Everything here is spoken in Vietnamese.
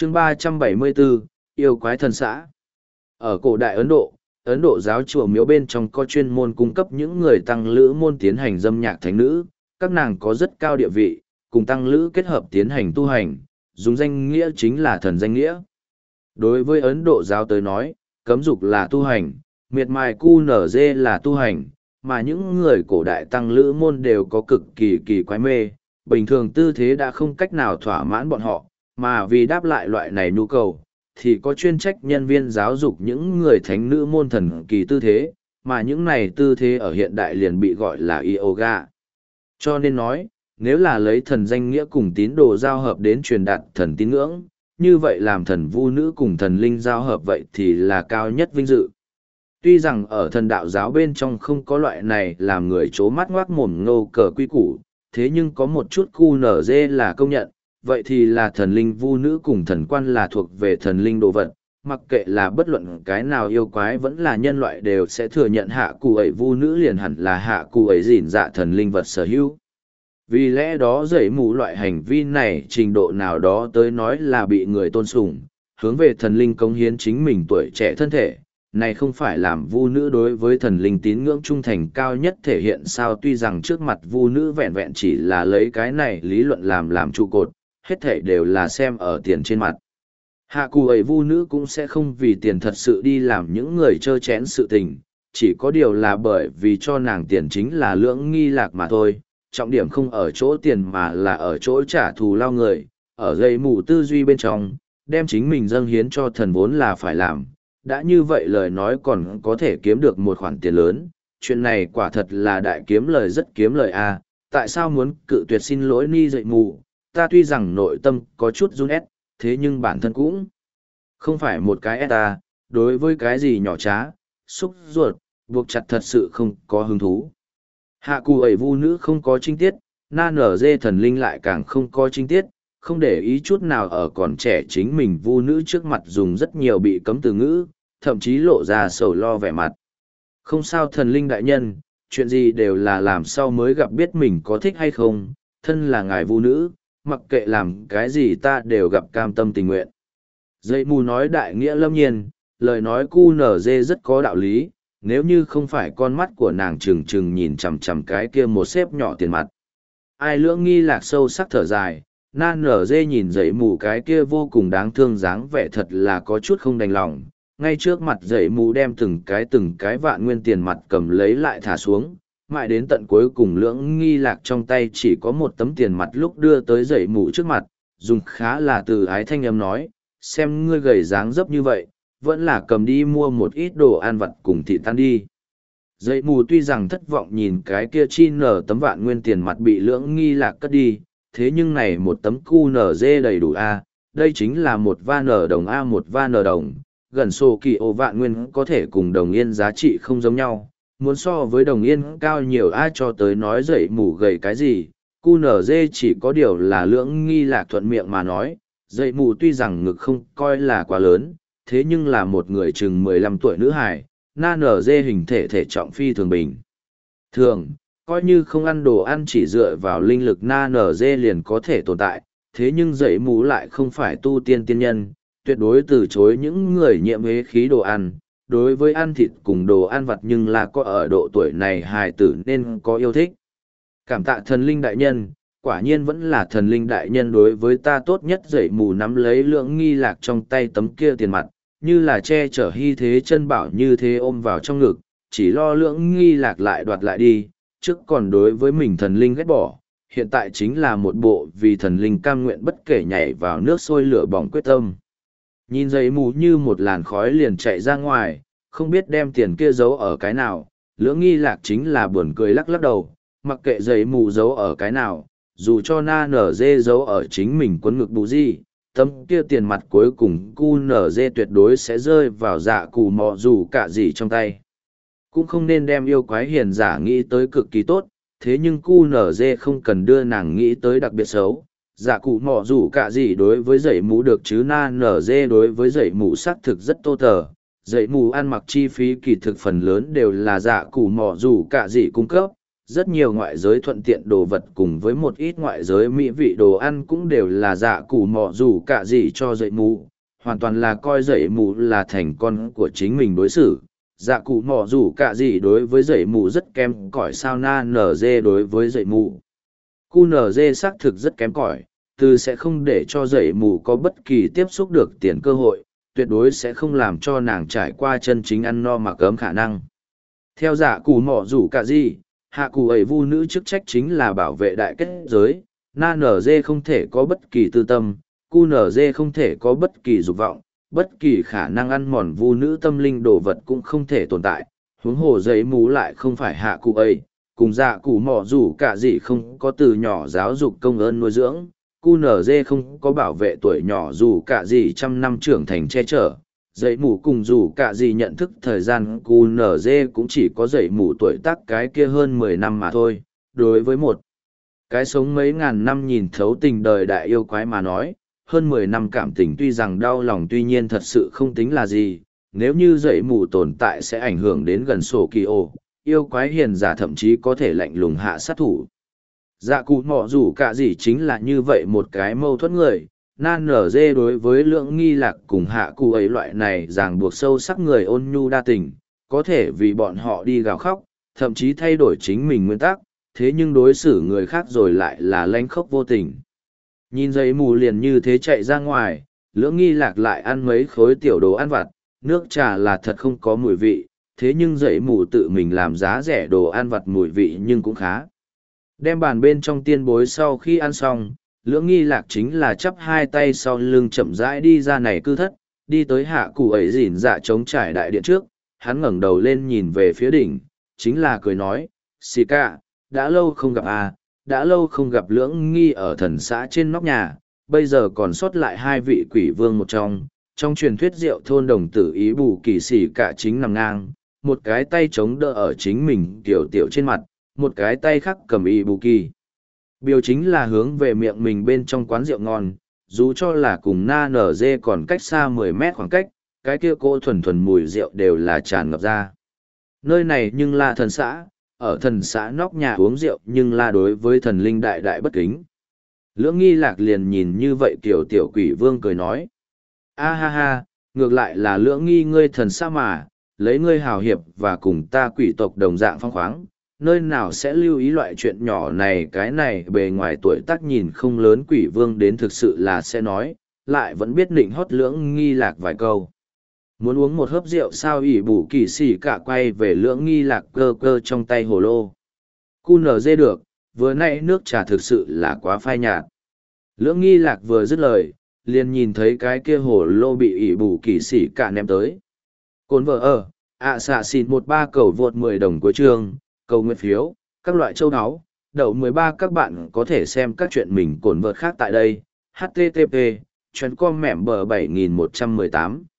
chương 374, yêu quái thần xã. Ở cổ đại Ấn Độ giáo chùa miếu bên trong có chuyên môn cung cấp những người tăng lữ môn tiến hành dâm nhạc thánh nữ, các nàng có rất cao địa vị, cùng tăng lữ kết hợp tiến hành tu hành, dùng danh nghĩa chính là thần danh nghĩa. Đối với Ấn Độ giáo tới nói, cấm dục là tu hành, miệt mài cu nở dê là tu hành, mà những người cổ đại tăng lữ môn đều có cực kỳ quái mê, bình thường tư thế đã không cách nào thỏa mãn bọn họ, mà vì đáp lại loại này nhu cầu, thì có chuyên trách nhân viên giáo dục những người thánh nữ môn thần kỳ tư thế, mà những này tư thế ở hiện đại liền bị gọi là yoga. Cho nên nói, nếu là lấy thần danh nghĩa cùng tín đồ giao hợp đến truyền đạt thần tín ngưỡng, như vậy làm thần vu nữ cùng thần linh giao hợp vậy thì là cao nhất vinh dự. Tuy rằng ở thần đạo giáo bên trong không có loại này làm người chố mắt ngoác mồm ngô cờ quy củ, thế nhưng có một chút cu nở dê là công nhận, vậy thì là thần linh vu nữ cùng thần quan là thuộc về thần linh đồ vật, mặc kệ là bất luận cái nào yêu quái vẫn là nhân loại đều sẽ thừa nhận hạ cụ ấy vu nữ liền hẳn là hạ cụ ấy gìn dạ thần linh vật sở hữu. Vì lẽ đó dậy mù loại hành vi này trình độ nào đó tới nói là bị người tôn sùng, hướng về thần linh cống hiến chính mình tuổi trẻ thân thể. Này không phải làm vu nữ đối với thần linh tín ngưỡng trung thành cao nhất thể hiện sao, tuy rằng trước mặt vu nữ vẹn vẹn chỉ là lấy cái này lý luận làm trụ cột, hết thể đều là xem ở tiền trên mặt. Hạ cụ ấy vu nữ cũng sẽ không vì tiền thật sự đi làm những người trơ chẽn sự tình, chỉ có điều là bởi vì cho nàng tiền chính là lưỡng nghi lạc mà thôi, trọng điểm không ở chỗ tiền mà là ở chỗ trả thù lao người, ở dây mù tư duy bên trong, đem chính mình dâng hiến cho thần vốn là phải làm. Đã như vậy lời nói còn có thể kiếm được một khoản tiền lớn, chuyện này quả thật là đại kiếm lời rất kiếm lời a. Tại sao muốn cự tuyệt xin lỗi ni dậy mù, ta tuy rằng nội tâm có chút run ép, thế nhưng bản thân cũng không phải một cái ta, đối với cái gì nhỏ trá, xúc ruột, buộc chặt thật sự không có hứng thú. Hạ cụ ấy vu nữ không có trinh tiết, na nở dê thần linh lại càng không có trinh tiết, không để ý chút nào ở còn trẻ chính mình vu nữ trước mặt dùng rất nhiều bị cấm từ ngữ, thậm chí lộ ra sầu lo vẻ mặt. Không sao thần linh đại nhân, chuyện gì đều là làm sao mới gặp biết mình có thích hay không, thân là ngài vu nữ, mặc kệ làm cái gì ta đều gặp cam tâm tình nguyện. Dây mù nói đại nghĩa lâm nhiên, lời nói cu nở dê rất có đạo lý, nếu như không phải con mắt của nàng trừng trừng nhìn chằm chằm cái kia một xếp nhỏ tiền mặt. Ai lưỡng nghi lạc sâu sắc thở dài, na nở dê nhìn dậy mù cái kia vô cùng đáng thương dáng vẻ thật là có chút không đành lòng. Ngay trước mặt dậy mù đem từng cái vạn nguyên tiền mặt cầm lấy lại thả xuống, mãi đến tận cuối cùng lưỡng nghi lạc trong tay chỉ có một tấm tiền mặt lúc đưa tới dậy mù trước mặt, dùng khá là từ ái thanh âm nói, xem ngươi gầy dáng dấp như vậy, vẫn là cầm đi mua một ít đồ ăn vặt cùng thịt tan đi. Dậy mù tuy rằng thất vọng nhìn cái kia chi nở tấm vạn nguyên tiền mặt bị lưỡng nghi lạc cất đi, thế nhưng này một tấm cu nở dê đầy đủ a, đây chính là một va nở đồng a, một va nở đồng, gần sổ kỳ ô vạn nguyên có thể cùng đồng yên giá trị không giống nhau, muốn so với đồng yên cao nhiều a, cho tới nói dậy mù gầy cái gì, cu nở dê chỉ có điều là lưỡng nghi lạc thuận miệng mà nói, dậy mù tuy rằng ngực không coi là quá lớn, thế nhưng là một người chừng 15 tuổi nữ hài, na nở dê hình thể trọng phi thường bình. Thường, coi như không ăn đồ ăn chỉ dựa vào linh lực na nở dê liền có thể tồn tại, thế nhưng dậy mù lại không phải tu tiên tiên nhân, tuyệt đối từ chối những người nhiễm hế khí đồ ăn. Đối với ăn thịt cùng đồ ăn vặt nhưng là có ở độ tuổi này hài tử nên có yêu thích. Cảm tạ thần linh đại nhân, quả nhiên vẫn là thần linh đại nhân đối với ta tốt nhất. Dậy mù nắm lấy lưỡng nghi lạc trong tay tấm kia tiền mặt, như là che chở hy thế chân bảo như thế ôm vào trong ngực, chỉ lo lưỡng nghi lạc lại đoạt lại đi, trước còn đối với mình thần linh ghét bỏ, hiện tại chính là một bộ vì thần linh cam nguyện bất kể nhảy vào nước sôi lửa bỏng quyết tâm. Nhìn dậy mù như một làn khói liền chạy ra ngoài, không biết đem tiền kia giấu ở cái nào, lưỡng nghi lạc chính là buồn cười lắc lắc đầu, mặc kệ dậy mù giấu ở cái nào, dù cho na nở dê giấu ở chính mình quấn ngực bù gì, tấm kia tiền mặt cuối cùng cu nở dê tuyệt đối sẽ rơi vào dạ cù mò dù cả gì trong tay. Cũng không nên đem yêu quái hiền giả nghĩ tới cực kỳ tốt, thế nhưng cu nở dê không cần đưa nàng nghĩ tới đặc biệt xấu. Dạ cụ mò dù cả gì đối với dậy mù được chứ na nở dê đối với dậy mù xác thực rất tô tờ. Dậy mù ăn mặc chi phí kỳ thực phần lớn đều là dạ cụ mò dù cả gì cung cấp. rất nhiều ngoại giới thuận tiện đồ vật cùng với một ít ngoại giới mỹ vị đồ ăn cũng đều là dạ củ mọ dù cả gì cho dậy mù, hoàn toàn là coi dậy mù là thành con của chính mình đối xử. Dạ cụ mọ dù cả gì đối với dậy mù rất kém cỏi sao na nở dê đối với dậy mù. Cu nở dê xác thực rất kém cỏi, từ sẽ không để cho dậy mù có bất kỳ tiếp xúc được tiền cơ hội, tuyệt đối sẽ không làm cho nàng trải qua chân chính ăn no mà cấm khả năng. Theo dạ cụ mọ dù cả gì, hạ cụ ấy vu nữ chức trách chính là bảo vệ đại kết giới, na nở dê không thể có bất kỳ tư tâm, cu nở dê không thể có bất kỳ dục vọng, bất kỳ khả năng ăn mòn vu nữ tâm linh đồ vật cũng không thể tồn tại, huống hồ giấy mú lại không phải hạ cụ ấy, cùng dạ cụ mọ dù cả gì không có từ nhỏ giáo dục công ơn nuôi dưỡng, cu nở dê không có bảo vệ tuổi nhỏ dù cả gì trăm năm trưởng thành che chở. Dậy mù cùng dù cả gì nhận thức thời gian cu nở dê cũng chỉ có dậy mù tuổi tác cái kia hơn 10 năm mà thôi. Đối với một cái sống mấy ngàn năm nhìn thấu tình đời đại yêu quái mà nói, hơn 10 năm cảm tình tuy rằng đau lòng tuy nhiên thật sự không tính là gì, nếu như dậy mù tồn tại sẽ ảnh hưởng đến gần sổ kỳ ô, yêu quái hiền giả thậm chí có thể lạnh lùng hạ sát thủ. Dạ cụ mọ dù cả gì chính là như vậy một cái mâu thuẫn người, nan nở dê đối với lượng nghi lạc cùng hạ cụ ấy loại này ràng buộc sâu sắc người ôn nhu đa tình, có thể vì bọn họ đi gào khóc, thậm chí thay đổi chính mình nguyên tắc, thế nhưng đối xử người khác rồi lại là lanh khóc vô tình. Nhìn giấy mù liền như thế chạy ra ngoài, lưỡng nghi lạc lại ăn mấy khối tiểu đồ ăn vặt, nước trà là thật không có mùi vị, thế nhưng giấy mù tự mình làm giá rẻ đồ ăn vặt mùi vị nhưng cũng khá. Đem bàn bên trong tiên bối sau khi ăn xong, lưỡng nghi lạc chính là chắp hai tay sau lưng chậm rãi đi ra này cư thất, đi tới hạ cụ ấy dỉn dạ trống trải đại điện trước, hắn ngẩng đầu lên nhìn về phía đỉnh, chính là cười nói, xì ca, đã lâu không gặp à, đã lâu không gặp lưỡng nghi ở thần xã trên nóc nhà, bây giờ còn sót lại hai vị quỷ vương một trong truyền thuyết rượu thôn đồng tử ý bù kỳ xì cả chính nằm ngang, một cái tay chống đỡ ở chính mình tiểu tiểu trên mặt, một cái tay khác cầm ý bù kỳ. Biểu chính là hướng về miệng mình bên trong quán rượu ngon, dù cho là cùng na nở dê còn cách xa 10 mét khoảng cách, cái kia cô thuần thuần mùi rượu đều là tràn ngập ra. Nơi này nhưng là thần xã, ở thần xã nóc nhà uống rượu nhưng là đối với thần linh đại đại bất kính. Lưỡng nghi lạc liền nhìn như vậy kiểu tiểu quỷ vương cười nói. A ha ha, ngược lại là lưỡng nghi ngươi thần xã mà, lấy ngươi hào hiệp và cùng ta quỷ tộc đồng dạng phong khoáng, nơi nào sẽ lưu ý loại chuyện nhỏ này cái này bề ngoài tuổi tác nhìn không lớn quỷ vương đến thực sự là sẽ nói, lại vẫn biết định hót lưỡng nghi lạc vài câu. Muốn uống một hớp rượu sao ỉ bù kỳ xỉ cả quay về lưỡng nghi lạc cơ cơ trong tay hồ lô. Cu nở dê được, vừa nãy nước trà thực sự là quá phai nhạt. Lưỡng nghi lạc vừa dứt lời, liền nhìn thấy cái kia hồ lô bị ỉ bù kỳ xỉ cả ném tới. Cồn vợ ở, xạ xịt 13 cầu vượt 10 đồng cuối chương, cầu nguyện phiếu, các loại châu áo, đậu 13 các bạn có thể xem các chuyện mình cồn vợt khác tại đây. HTTP, chuyến com mẻm bờ 7118.